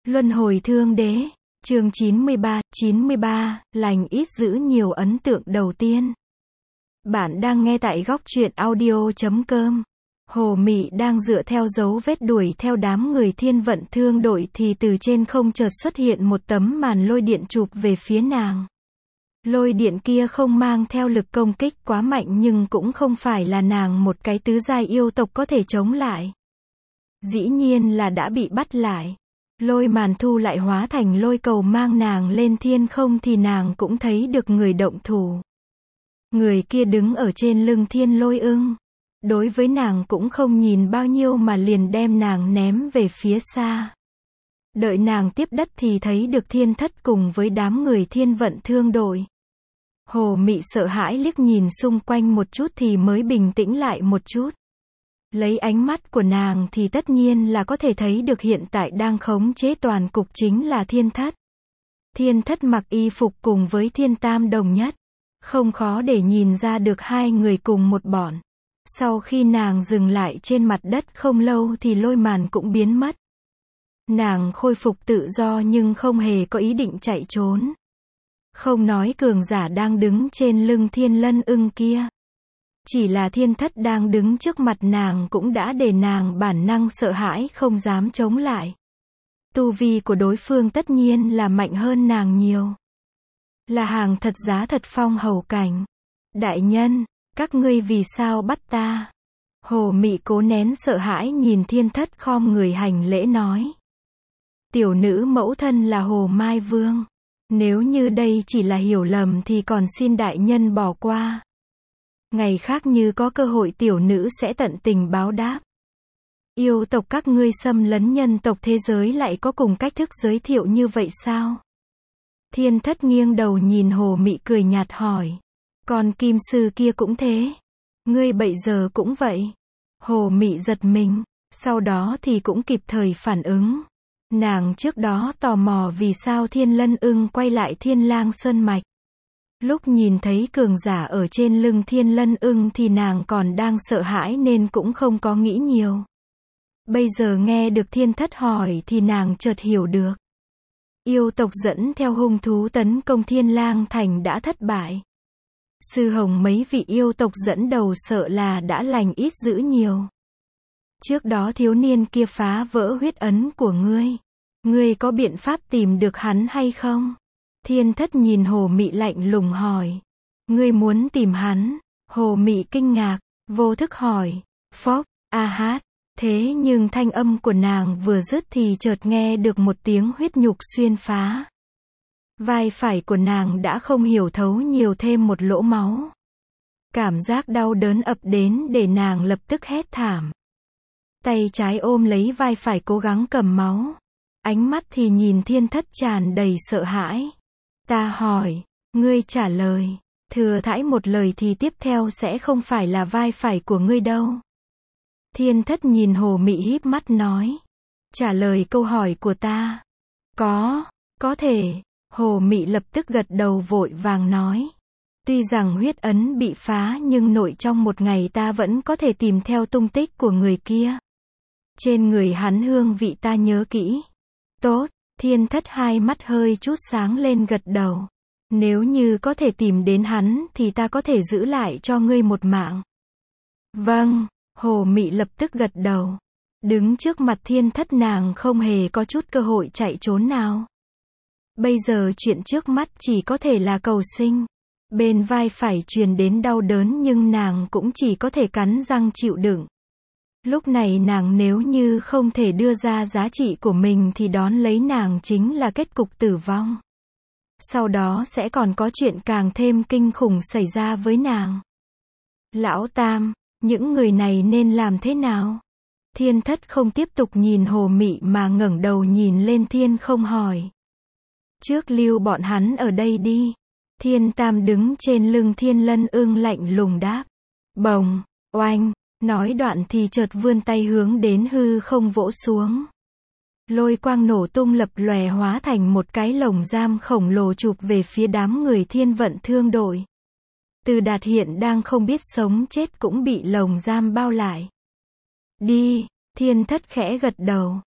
Luân hồi thương đế, chương 93, lành ít giữ nhiều ấn tượng đầu tiên. Bạn đang nghe tại góc truyện audio.com. Hồ Mị đang dựa theo dấu vết đuổi theo đám người thiên vận thương đội thì từ trên không chợt xuất hiện một tấm màn lôi điện chụp về phía nàng. Lôi điện kia không mang theo lực công kích quá mạnh nhưng cũng không phải là nàng một cái tứ giai yêu tộc có thể chống lại. Dĩ nhiên là đã bị bắt lại. Lôi màn thu lại hóa thành lôi cầu mang nàng lên thiên không thì nàng cũng thấy được người động thủ. Người kia đứng ở trên lưng thiên lôi ưng. Đối với nàng cũng không nhìn bao nhiêu mà liền đem nàng ném về phía xa. Đợi nàng tiếp đất thì thấy được thiên thất cùng với đám người thiên vận thương đội. Hồ Mị sợ hãi liếc nhìn xung quanh một chút thì mới bình tĩnh lại một chút. Lấy ánh mắt của nàng thì tất nhiên là có thể thấy được hiện tại đang khống chế toàn cục chính là thiên thất. Thiên thất mặc y phục cùng với thiên tam đồng nhất. Không khó để nhìn ra được hai người cùng một bọn. Sau khi nàng dừng lại trên mặt đất không lâu thì lôi màn cũng biến mất. Nàng khôi phục tự do nhưng không hề có ý định chạy trốn. Không nói cường giả đang đứng trên lưng thiên lân ưng kia. Chỉ là thiên thất đang đứng trước mặt nàng cũng đã để nàng bản năng sợ hãi không dám chống lại. Tu vi của đối phương tất nhiên là mạnh hơn nàng nhiều. Là hàng thật giá thật phong hầu cảnh. Đại nhân, các ngươi vì sao bắt ta? Hồ Mị cố nén sợ hãi nhìn thiên thất khom người hành lễ nói. Tiểu nữ mẫu thân là Hồ Mai Vương. Nếu như đây chỉ là hiểu lầm thì còn xin đại nhân bỏ qua. Ngày khác như có cơ hội tiểu nữ sẽ tận tình báo đáp. Yêu tộc các ngươi xâm lấn nhân tộc thế giới lại có cùng cách thức giới thiệu như vậy sao? Thiên thất nghiêng đầu nhìn Hồ Mị cười nhạt hỏi. Còn kim sư kia cũng thế. Ngươi bây giờ cũng vậy. Hồ Mị giật mình. Sau đó thì cũng kịp thời phản ứng. Nàng trước đó tò mò vì sao thiên lân ưng quay lại thiên lang sơn mạch. Lúc nhìn thấy cường giả ở trên lưng thiên lân ưng thì nàng còn đang sợ hãi nên cũng không có nghĩ nhiều. Bây giờ nghe được thiên thất hỏi thì nàng chợt hiểu được. Yêu tộc dẫn theo hung thú tấn công thiên lang thành đã thất bại. Sư hồng mấy vị yêu tộc dẫn đầu sợ là đã lành ít giữ nhiều. Trước đó thiếu niên kia phá vỡ huyết ấn của ngươi. Ngươi có biện pháp tìm được hắn hay không? Thiên thất nhìn Hồ Mị lạnh lùng hỏi. Ngươi muốn tìm hắn? Hồ Mị kinh ngạc, vô thức hỏi. Phốc, a hát. Thế nhưng thanh âm của nàng vừa dứt thì chợt nghe được một tiếng huyết nhục xuyên phá. Vai phải của nàng đã không hiểu thấu nhiều thêm một lỗ máu. Cảm giác đau đớn ập đến để nàng lập tức hét thảm. Tay trái ôm lấy vai phải cố gắng cầm máu. Ánh mắt thì nhìn thiên thất tràn đầy sợ hãi. Ta hỏi, ngươi trả lời. Thừa thãi một lời thì tiếp theo sẽ không phải là vai phải của ngươi đâu. Thiên thất nhìn Hồ Mị híp mắt nói. Trả lời câu hỏi của ta. Có thể. Hồ Mị lập tức gật đầu vội vàng nói. Tuy rằng huyết ấn bị phá nhưng nội trong một ngày ta vẫn có thể tìm theo tung tích của người kia. Trên người hắn hương vị ta nhớ kỹ. Tốt, thiên thất hai mắt hơi chút sáng lên gật đầu. Nếu như có thể tìm đến hắn thì ta có thể giữ lại cho ngươi một mạng. Vâng, Hồ Mị lập tức gật đầu. Đứng trước mặt thiên thất nàng không hề có chút cơ hội chạy trốn nào. Bây giờ chuyện trước mắt chỉ có thể là cầu sinh. Bên vai phải truyền đến đau đớn nhưng nàng cũng chỉ có thể cắn răng chịu đựng. Lúc này nàng nếu như không thể đưa ra giá trị của mình thì đón lấy nàng chính là kết cục tử vong. Sau đó sẽ còn có chuyện càng thêm kinh khủng xảy ra với nàng. Lão Tam, những người này nên làm thế nào? Thiên thất không tiếp tục nhìn Hồ Mị mà ngẩng đầu nhìn lên thiên không hỏi. Trước lưu bọn hắn ở đây đi. Thiên tam đứng trên lưng thiên lân ưng lạnh lùng đáp. Bồng, oanh. Nói đoạn thì chợt vươn tay hướng đến hư không vỗ xuống. Lôi quang nổ tung lập lòe hóa thành một cái lồng giam khổng lồ chụp về phía đám người thiên vận thương đội. Từ Đạt hiện đang không biết sống chết cũng bị lồng giam bao lại. Đi, thiên thất khẽ gật đầu.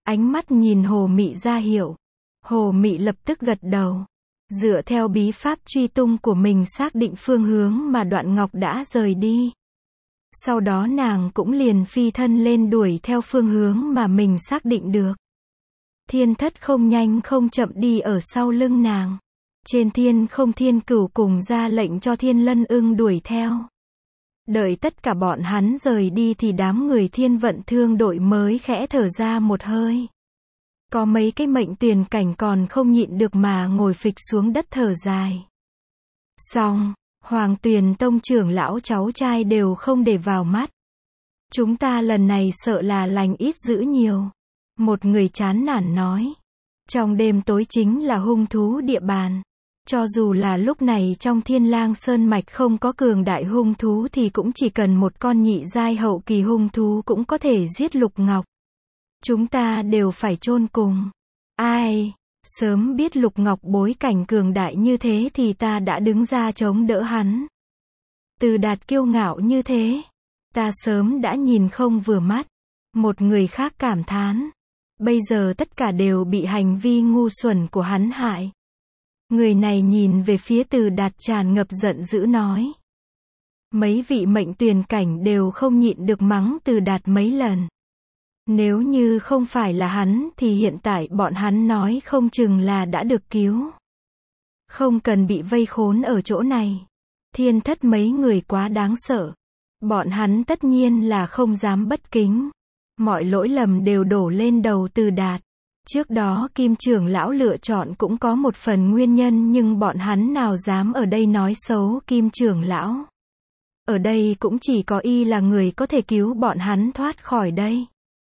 Ánh mắt nhìn Hồ Mị ra hiệu. Hồ Mị lập tức gật đầu. Dựa theo bí pháp truy tung của mình xác định phương hướng mà Đoạn Ngọc đã rời đi. Sau đó nàng cũng liền phi thân lên đuổi theo phương hướng mà mình xác định được. Thiên Thất không nhanh không chậm đi ở sau lưng nàng. Trên Thiên Không Thiên Cửu cùng ra lệnh cho Thiên Lân Ưng đuổi theo. Đợi tất cả bọn hắn rời đi thì đám người Thiên Vận Thương đội mới khẽ thở ra một hơi. Có mấy cái mệnh tuyển cảnh còn không nhịn được mà ngồi phịch xuống đất thở dài. Xong, Hoàng Tuyền Tông trưởng lão cháu trai đều không để vào mắt. Chúng ta lần này sợ là lành ít dữ nhiều. Một người chán nản nói. Trong đêm tối chính là hung thú địa bàn. Cho dù là lúc này trong Thiên Lang Sơn Mạch không có cường đại hung thú thì cũng chỉ cần một con nhị giai hậu kỳ hung thú cũng có thể giết Lục Ngọc. Chúng ta đều phải chôn cùng. Ai, sớm biết Lục Ngọc bối cảnh cường đại như thế thì ta đã đứng ra chống đỡ hắn. Từ Đạt kiêu ngạo như thế, ta sớm đã nhìn không vừa mắt. Một người khác cảm thán. Bây giờ tất cả đều bị hành vi ngu xuẩn của hắn hại. Người này nhìn về phía Từ Đạt tràn ngập giận dữ nói. Mấy vị mệnh tuyển cảnh đều không nhịn được mắng Từ Đạt mấy lần. Nếu như không phải là hắn thì hiện tại bọn hắn nói không chừng là đã được cứu. Không cần bị vây khốn ở chỗ này. Thiên Thất mấy người quá đáng sợ. Bọn hắn tất nhiên là không dám bất kính. Mọi lỗi lầm đều đổ lên đầu Từ Đạt. Trước đó Kim trưởng lão lựa chọn cũng có một phần nguyên nhân nhưng bọn hắn nào dám ở đây nói xấu Kim trưởng lão. Ở đây cũng chỉ có y là người có thể cứu bọn hắn thoát khỏi đây.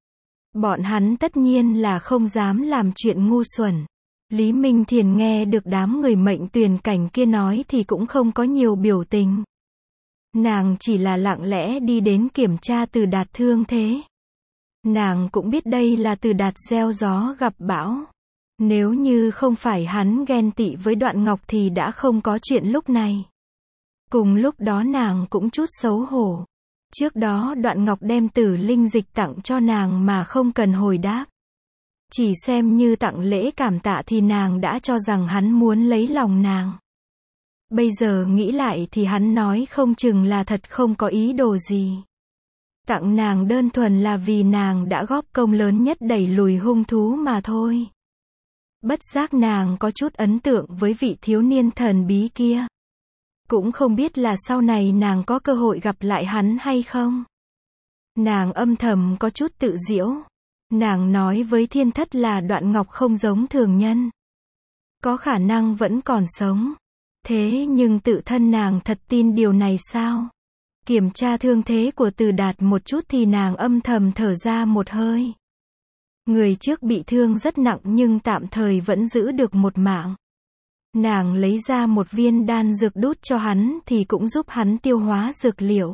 Bọn hắn tất nhiên là không dám làm chuyện ngu xuẩn. Lý Minh Thiền nghe được đám người mệnh tuyển cảnh kia nói thì cũng không có nhiều biểu tình. Nàng chỉ là lặng lẽ đi đến kiểm tra Từ Đạt thương thế. Nàng cũng biết đây là Từ Đạt gieo gió gặp bão. Nếu như không phải hắn ghen tị với Đoạn Ngọc thì đã không có chuyện lúc này. Cùng lúc đó nàng cũng chút xấu hổ. Trước đó Đoạn Ngọc đem Tử Linh dịch tặng cho nàng mà không cần hồi đáp. Chỉ xem như tặng lễ cảm tạ thì nàng đã cho rằng hắn muốn lấy lòng nàng. Bây giờ nghĩ lại thì hắn nói không chừng là thật không có ý đồ gì. Tặng nàng đơn thuần là vì nàng đã góp công lớn nhất đẩy lùi hung thú mà thôi. Bất giác nàng có chút ấn tượng với vị thiếu niên thần bí kia. Cũng không biết là sau này nàng có cơ hội gặp lại hắn hay không. Nàng âm thầm có chút tự giễu. Nàng nói với Thiên Thất là Đoạn Ngọc không giống thường nhân. Có khả năng vẫn còn sống. Thế nhưng tự thân nàng thật tin điều này sao? Kiểm tra thương thế của Từ Đạt một chút thì nàng âm thầm thở ra một hơi. Người trước bị thương rất nặng nhưng tạm thời vẫn giữ được một mạng. Nàng lấy ra một viên đan dược đút cho hắn thì cũng giúp hắn tiêu hóa dược liệu.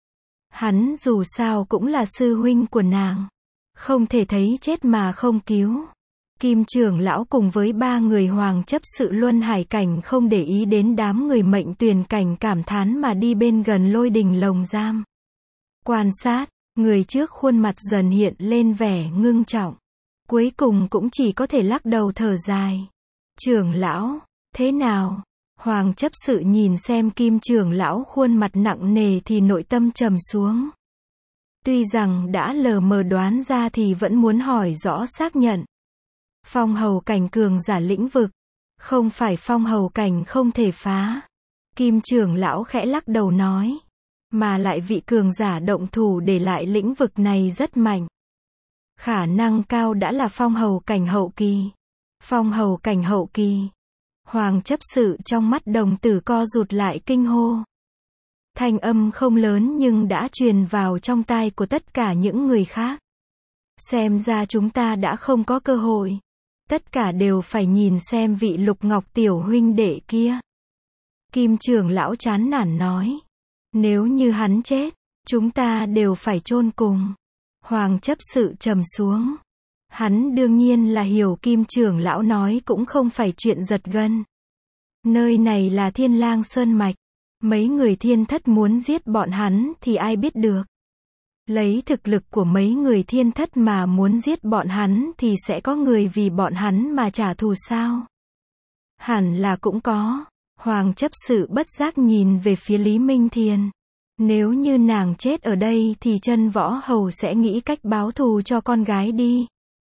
Hắn dù sao cũng là sư huynh của nàng. Không thể thấy chết mà không cứu. Kim trưởng lão cùng với 3 người hoàng chấp sự luân hải cảnh không để ý đến đám người mệnh tuyển cảnh cảm thán mà đi bên gần Lôi Đình lồng giam. Quan sát, người trước khuôn mặt dần hiện lên vẻ ngưng trọng. Cuối cùng cũng chỉ có thể lắc đầu thở dài. Trưởng lão, thế nào? Hoàng chấp sự nhìn xem Kim trưởng lão khuôn mặt nặng nề thì nội tâm trầm xuống. Tuy rằng đã lờ mờ đoán ra thì vẫn muốn hỏi rõ xác nhận. Phong hầu cảnh cường giả lĩnh vực. Không phải phong hầu cảnh không thể phá. Kim trưởng lão khẽ lắc đầu nói. Mà lại vị cường giả động thủ để lại lĩnh vực này rất mạnh. Khả năng cao đã là phong hầu cảnh hậu kỳ. Phong hầu cảnh hậu kỳ. Hoàng chấp sự trong mắt đồng tử co rụt lại kinh hô. Thanh âm không lớn nhưng đã truyền vào trong tai của tất cả những người khác. Xem ra chúng ta đã không có cơ hội. Tất cả đều phải nhìn xem vị Lục Ngọc tiểu huynh đệ kia. Kim trưởng lão chán nản nói. Nếu như hắn chết, chúng ta đều phải chôn cùng. Hoàng chấp sự trầm xuống. Hắn đương nhiên là hiểu Kim trưởng lão nói cũng không phải chuyện giật gân. Nơi này là Thiên Lang Sơn Mạch. Mấy người Thiên Thất muốn giết bọn hắn thì ai biết được. Lấy thực lực của mấy người thiên thất mà muốn giết bọn hắn thì sẽ có người vì bọn hắn mà trả thù sao? Hẳn là cũng có. Hoàng chấp sự bất giác nhìn về phía Lý Minh Thiền. Nếu như nàng chết ở đây thì Chân Võ Hầu sẽ nghĩ cách báo thù cho con gái đi.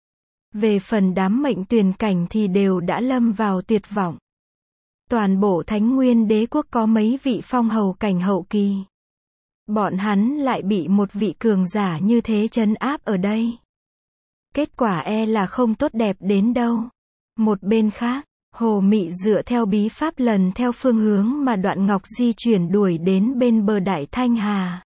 Về phần đám mệnh tuyển cảnh thì đều đã lâm vào tuyệt vọng. Toàn bộ Thánh Nguyên Đế quốc có mấy vị phong hầu cảnh hậu kỳ. Bọn hắn lại bị một vị cường giả như thế trấn áp ở đây. Kết quả e là không tốt đẹp đến đâu. Một bên khác, Hồ Mị dựa theo bí pháp lần theo phương hướng mà Đoạn Ngọc di chuyển đuổi đến bên bờ Đại Thanh Hà.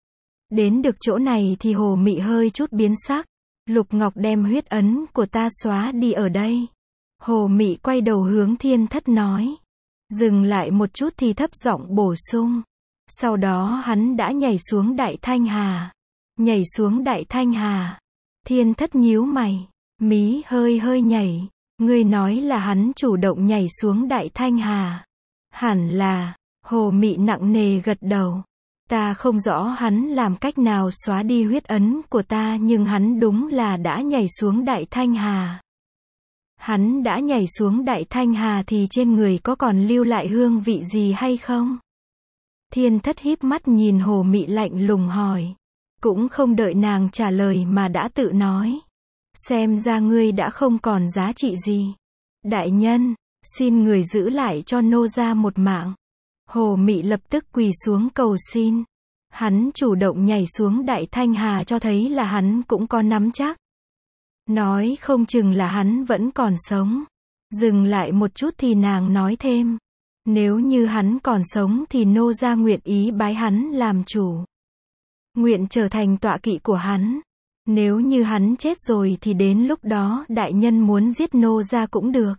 Đến được chỗ này thì Hồ Mị hơi chút biến sắc. Lục Ngọc đem huyết ấn của ta xóa đi ở đây. Hồ Mị quay đầu hướng Thiên Thất nói. Dừng lại một chút thì thấp giọng bổ sung. Sau đó hắn đã nhảy xuống Đại Thanh Hà. Nhảy xuống Đại Thanh Hà. Thiên Thất nhíu mày. Mí hơi hơi nhảy. Ngươi nói là hắn chủ động nhảy xuống Đại Thanh Hà. Hẳn là. Hồ Mị nặng nề gật đầu. Ta không rõ hắn làm cách nào xóa đi huyết ấn của ta nhưng hắn đúng là đã nhảy xuống Đại Thanh Hà. Hắn đã nhảy xuống Đại Thanh Hà thì trên người có còn lưu lại hương vị gì hay không? Thiên Thất híp mắt nhìn Hồ Mị lạnh lùng hỏi. Cũng không đợi nàng trả lời mà đã tự nói. Xem ra ngươi đã không còn giá trị gì. Đại nhân, xin người giữ lại cho nô gia một mạng. Hồ Mị lập tức quỳ xuống cầu xin. Hắn chủ động nhảy xuống Đại Thanh Hà cho thấy là hắn cũng có nắm chắc. Nói không chừng là hắn vẫn còn sống. Dừng lại một chút thì nàng nói thêm. Nếu như hắn còn sống thì nô gia nguyện ý bái hắn làm chủ. Nguyện trở thành tọa kỵ của hắn. Nếu như hắn chết rồi thì đến lúc đó đại nhân muốn giết nô gia cũng được.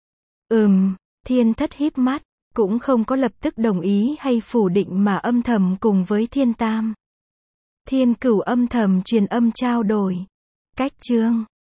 Thiên Thất híp mắt. Cũng không có lập tức đồng ý hay phủ định mà âm thầm cùng với Thiên Tam. Thiên Cửu âm thầm truyền âm trao đổi. Cách chương